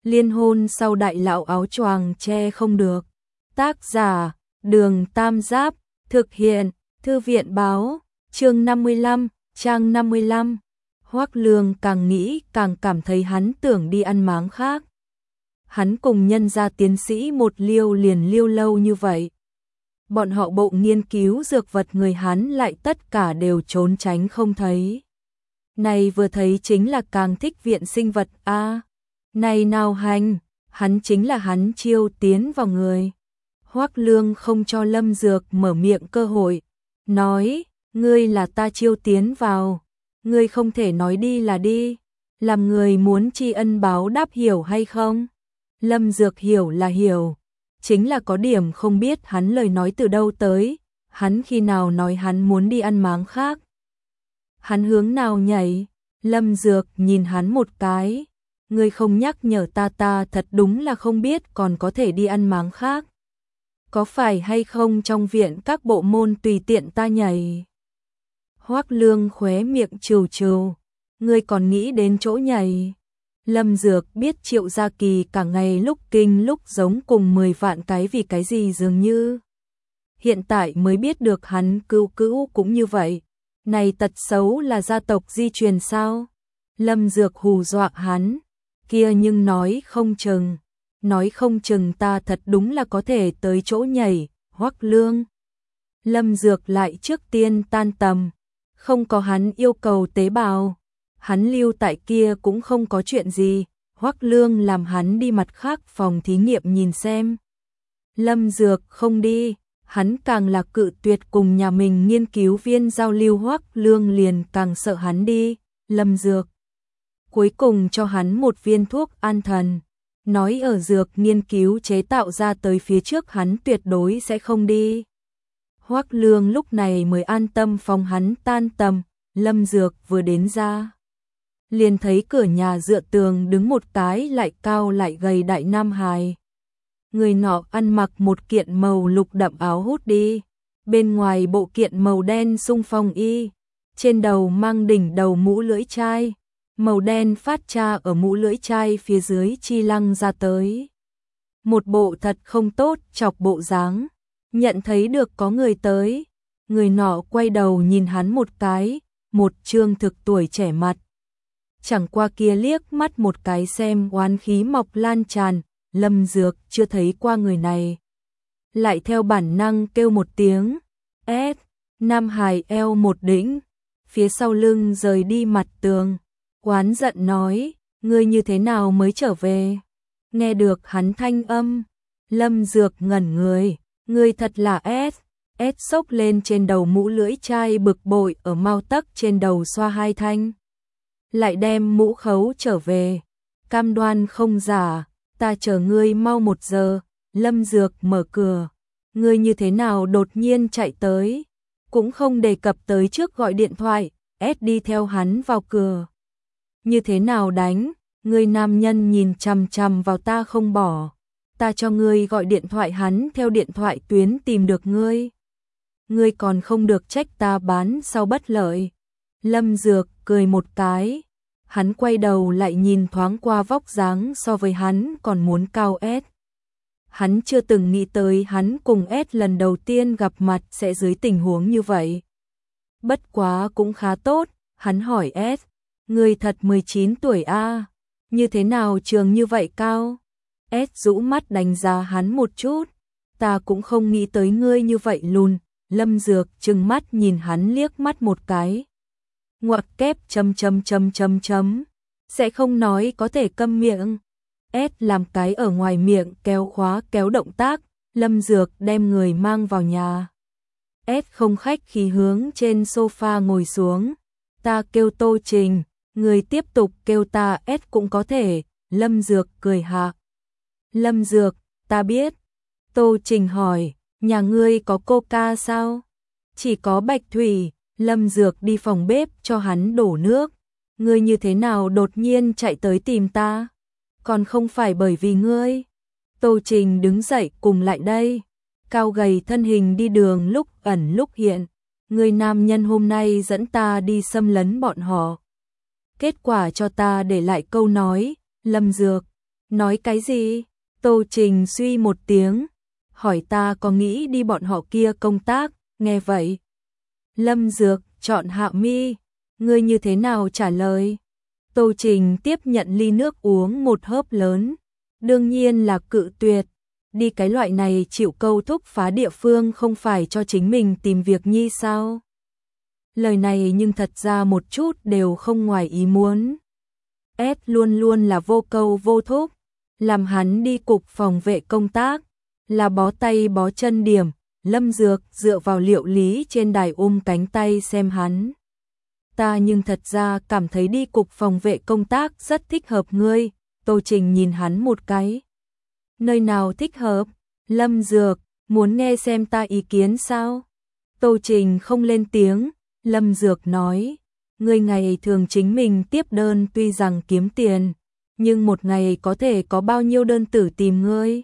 Liên hôn sau đại lão áo choàng che không được. Tác giả, Đường Tam Giáp, thực hiện, Thư viện báo, chương 55, trang 55. Hoắc Lương càng nghĩ càng cảm thấy hắn tưởng đi ăn máng khác. Hắn cùng nhân gia tiến sĩ một liêu liền liêu lâu như vậy. Bọn họ bộ nghiên cứu dược vật người hắn lại tất cả đều trốn tránh không thấy. Này vừa thấy chính là càng thích viện sinh vật a. Này nào hành, hắn chính là hắn chiêu tiến vào người. Hoắc Lương không cho Lâm Dược mở miệng cơ hội, nói, ngươi là ta chiêu tiến vào, ngươi không thể nói đi là đi, làm người muốn tri ân báo đáp hiểu hay không? Lâm Dược hiểu là hiểu, chính là có điểm không biết hắn lời nói từ đâu tới, hắn khi nào nói hắn muốn đi ăn máng khác. Hắn hướng nào nhảy, Lâm Dược nhìn hắn một cái, ngươi không nhắc nhở ta thật đúng là không biết còn có thể đi ăn máng khác. Có phải hay không trong viện các bộ môn tùy tiện ta nhảy? Hoắc Lương khóe miệng trừ trừ, ngươi còn nghĩ đến chỗ nhảy. Lâm Dược biết Triệu Gia Kỳ cả ngày lúc kinh lúc giống cùng 10 vạn cái vì cái gì dường như. Hiện tại mới biết được hắn cữu cữu cũng như vậy. Này tật xấu là gia tộc di truyền sao? Lâm Dược hù dọa hắn, kia nhưng nói không chừng ta thật đúng là có thể tới chỗ nhảy, Hoắc Lương. Lâm Dược lại trước tiên tan tầm, không có hắn yêu cầu tế bào, hắn lưu tại kia cũng không có chuyện gì, Hoắc Lương làm hắn đi mặt khác phòng thí nghiệm nhìn xem. Lâm Dược không đi, hắn càng là cự tuyệt cùng nhà mình nghiên cứu viên giao lưu, Hoắc Lương liền càng sợ hắn đi. Lâm Dược cuối cùng cho hắn một viên thuốc an thần, nói ở dược nghiên cứu chế tạo ra tới phía trước hắn tuyệt đối sẽ không đi. Hoắc Lương lúc này mới an tâm phòng hắn tan tầm. Lâm Dược vừa đến ra, liền thấy cửa nhà dựa tường đứng một cái lại cao lại gầy đại nam hài. Người nọ ăn mặc một kiện màu lục đậm áo hút đi, bên ngoài bộ kiện màu đen xung phong y, trên đầu mang đỉnh đầu mũ lưỡi chai, màu đen phát ra ở mũ lưỡi chai phía dưới chi lăng ra tới. Một bộ thật không tốt chọc bộ dáng, nhận thấy được có người tới, người nọ quay đầu nhìn hắn một cái, một trương thực tuổi trẻ mặt. Chẳng qua kia liếc mắt một cái xem oán khí mọc lan tràn, Lâm Dược chưa thấy qua người này. Lại theo bản năng kêu một tiếng, ét, nam hài eo một đĩnh, phía sau lưng rời đi mặt tường. Oán giận nói, ngươi như thế nào mới trở về? Nghe được hắn thanh âm, Lâm Dược ngẩn người, ngươi thật là ét xốc lên trên đầu mũ lưỡi chai bực bội ở mau tấc trên đầu xoa hai thanh. Lại đem mũ khấu trở về, cam đoan không giả, ta chờ ngươi mau 1 giờ. Lâm Dược mở cửa, ngươi như thế nào đột nhiên chạy tới, cũng không đề cập tới trước gọi điện thoại, đi theo hắn vào cửa. Như thế nào đánh, ngươi nam nhân nhìn chằm chằm vào ta không bỏ, ta cho ngươi gọi điện thoại hắn theo điện thoại tuyến tìm được ngươi. Ngươi còn không được trách ta bán sau bất lợi. Lâm Dược cười một cái, hắn quay đầu lại nhìn thoáng qua vóc dáng so với hắn còn muốn cao S. Hắn chưa từng nghĩ tới hắn cùng S lần đầu tiên gặp mặt sẽ dưới tình huống như vậy. Bất quá cũng khá tốt, hắn hỏi S, ngươi thật 19 tuổi a, như thế nào trường như vậy cao? S rũ mắt đánh giá hắn một chút, ta cũng không nghĩ tới ngươi như vậy lùn. Lâm Dược trừng mắt nhìn hắn liếc mắt một cái. Ngoặc kép ... Sẽ không nói có thể câm miệng. S làm cái ở ngoài miệng kéo khóa kéo động tác, Lâm Dược đem người mang vào nhà. S không khách khí hướng trên sofa ngồi xuống. Ta kêu Tô Trình, người tiếp tục kêu ta S cũng có thể. Lâm Dược cười hạ. Lâm Dược, ta biết. Tô Trình hỏi, nhà ngươi có coca sao? Chỉ có bạch thủy. Lâm Dược đi phòng bếp cho hắn đổ nước. Ngươi như thế nào đột nhiên chạy tới tìm ta? Còn không phải bởi vì ngươi. Tô Trình đứng dậy cùng lại đây. Cao gầy thân hình đi đường lúc ẩn lúc hiện. Người nam nhân hôm nay dẫn ta đi xâm lấn bọn họ. Kết quả cho ta để lại câu nói, Lâm Dược, Nói cái gì? Tô Trình suy một tiếng, hỏi ta có nghĩ đi bọn họ kia công tác, nghe vậy. Lâm Dược chọn Hạ Mi, ngươi như thế nào trả lời? Tô Trình tiếp nhận ly nước uống một hớp lớn, đương nhiên là cự tuyệt, đi cái loại này chịu câu thúc phá địa phương không phải cho chính mình tìm việc nhi sao? Lời này nhưng thật ra một chút đều không ngoài ý muốn. S luôn luôn là vô câu vô thúc, làm hắn đi cục phòng vệ công tác, là bó tay bó chân điểm, Lâm Dược dựa vào liệu lý trên đài cánh tay xem hắn. Ta nhưng thật ra cảm thấy đi cục phòng vệ công tác rất thích hợp ngươi, Tô Trình nhìn hắn một cái. Nơi nào thích hợp? Lâm Dược, muốn nghe xem ta ý kiến sao? Tô Trình không lên tiếng, Lâm Dược nói, ngươi ngày thường chính mình tiếp đơn tuy rằng kiếm tiền, nhưng một ngày có thể có bao nhiêu đơn tử tìm ngươi?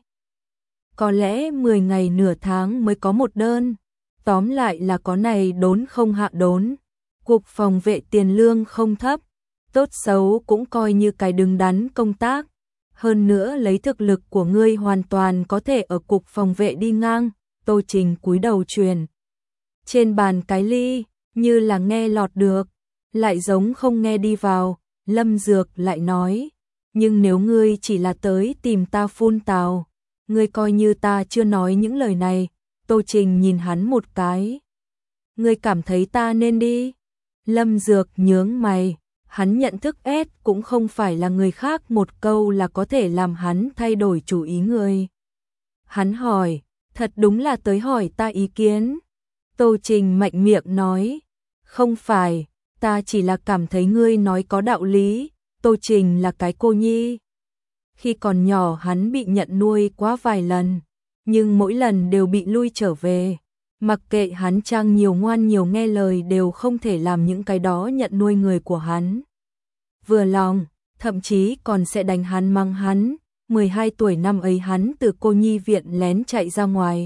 Có lẽ 10 ngày nửa tháng mới có một đơn, tóm lại là có này đốn không hạ đốn. Cục phòng vệ tiền lương không thấp, tốt xấu cũng coi như cái đứng đắn công tác. Hơn nữa lấy thực lực của ngươi hoàn toàn có thể ở cục phòng vệ đi ngang. Tô Trình cúi đầu truyền trên bàn cái ly, như là nghe lọt được, lại giống không nghe đi vào. Lâm Dược lại nói, nhưng nếu ngươi chỉ là tới tìm ta phun tào, ngươi coi như ta chưa nói những lời này. Tô Trình nhìn hắn một cái, ngươi cảm thấy ta nên đi? Lâm Dược nhướng mày, hắn nhận thức S cũng không phải là người khác một câu là có thể làm hắn thay đổi chủ ý người. Hắn hỏi, thật đúng là tới hỏi ta ý kiến. Tô Trình mạnh miệng nói, không phải, ta chỉ là cảm thấy ngươi nói có đạo lý. Tô Trình là cái cô nhi. Khi còn nhỏ hắn bị nhận nuôi quá vài lần, nhưng mỗi lần đều bị lui trở về. Mặc kệ hắn trang nhiều ngoan nhiều nghe lời đều không thể làm những cái đó nhận nuôi người của hắn vừa lòng, thậm chí còn sẽ đánh hắn mắng hắn. 12 tuổi năm ấy hắn từ cô nhi viện lén chạy ra ngoài.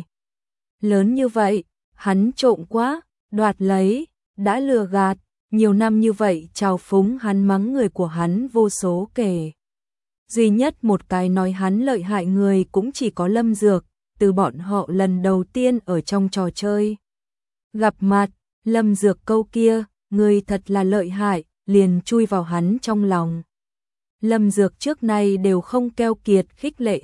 Lớn như vậy, hắn trộm quá, đoạt lấy, đã lừa gạt, nhiều năm như vậy trào phúng hắn mắng người của hắn vô số kể. Duy nhất một cái nói hắn lợi hại người cũng chỉ có Lâm Dược. Từ bọn họ lần đầu tiên ở trong trò chơi gặp mặt, Lâm Dược câu kia, người thật là lợi hại, liền chui vào hắn trong lòng. Lâm Dược trước nay đều không keo kiệt khích lệ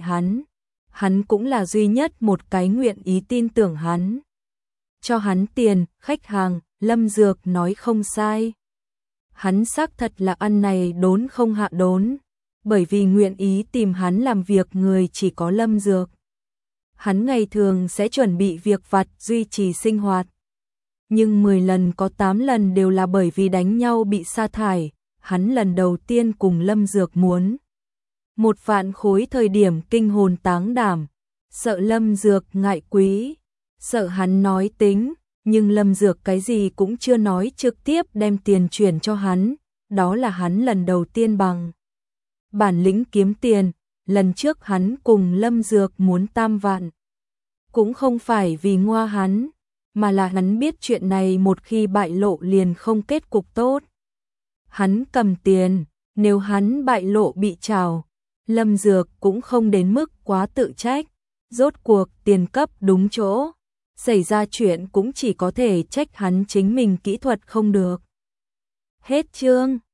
hắn cũng là duy nhất một cái nguyện ý tin tưởng hắn. Cho hắn tiền, khách hàng, Lâm Dược nói không sai. Hắn xác thật là ăn này đốn không hạ đốn, bởi vì nguyện ý tìm hắn làm việc người chỉ có Lâm Dược. Hắn ngày thường sẽ chuẩn bị việc vặt duy trì sinh hoạt. Nhưng 10 lần có 8 lần đều là bởi vì đánh nhau bị sa thải. Hắn lần đầu tiên cùng Lâm Dược muốn 1 vạn khối thời điểm kinh hồn táng đảm. Sợ Lâm Dược ngại quý, sợ hắn nói tính, nhưng Lâm Dược cái gì cũng chưa nói trực tiếp đem tiền chuyển cho hắn. Đó là hắn lần đầu tiên bằng bản lĩnh kiếm tiền. Lần trước hắn cùng Lâm Dược muốn 3 vạn. Cũng không phải vì ngoa hắn, mà là hắn biết chuyện này một khi bại lộ liền không kết cục tốt. Hắn cầm tiền, nếu hắn bại lộ bị trào, Lâm Dược cũng không đến mức quá tự trách. Rốt cuộc tiền cấp đúng chỗ, xảy ra chuyện cũng chỉ có thể trách hắn chính mình kỹ thuật không được. Hết chương.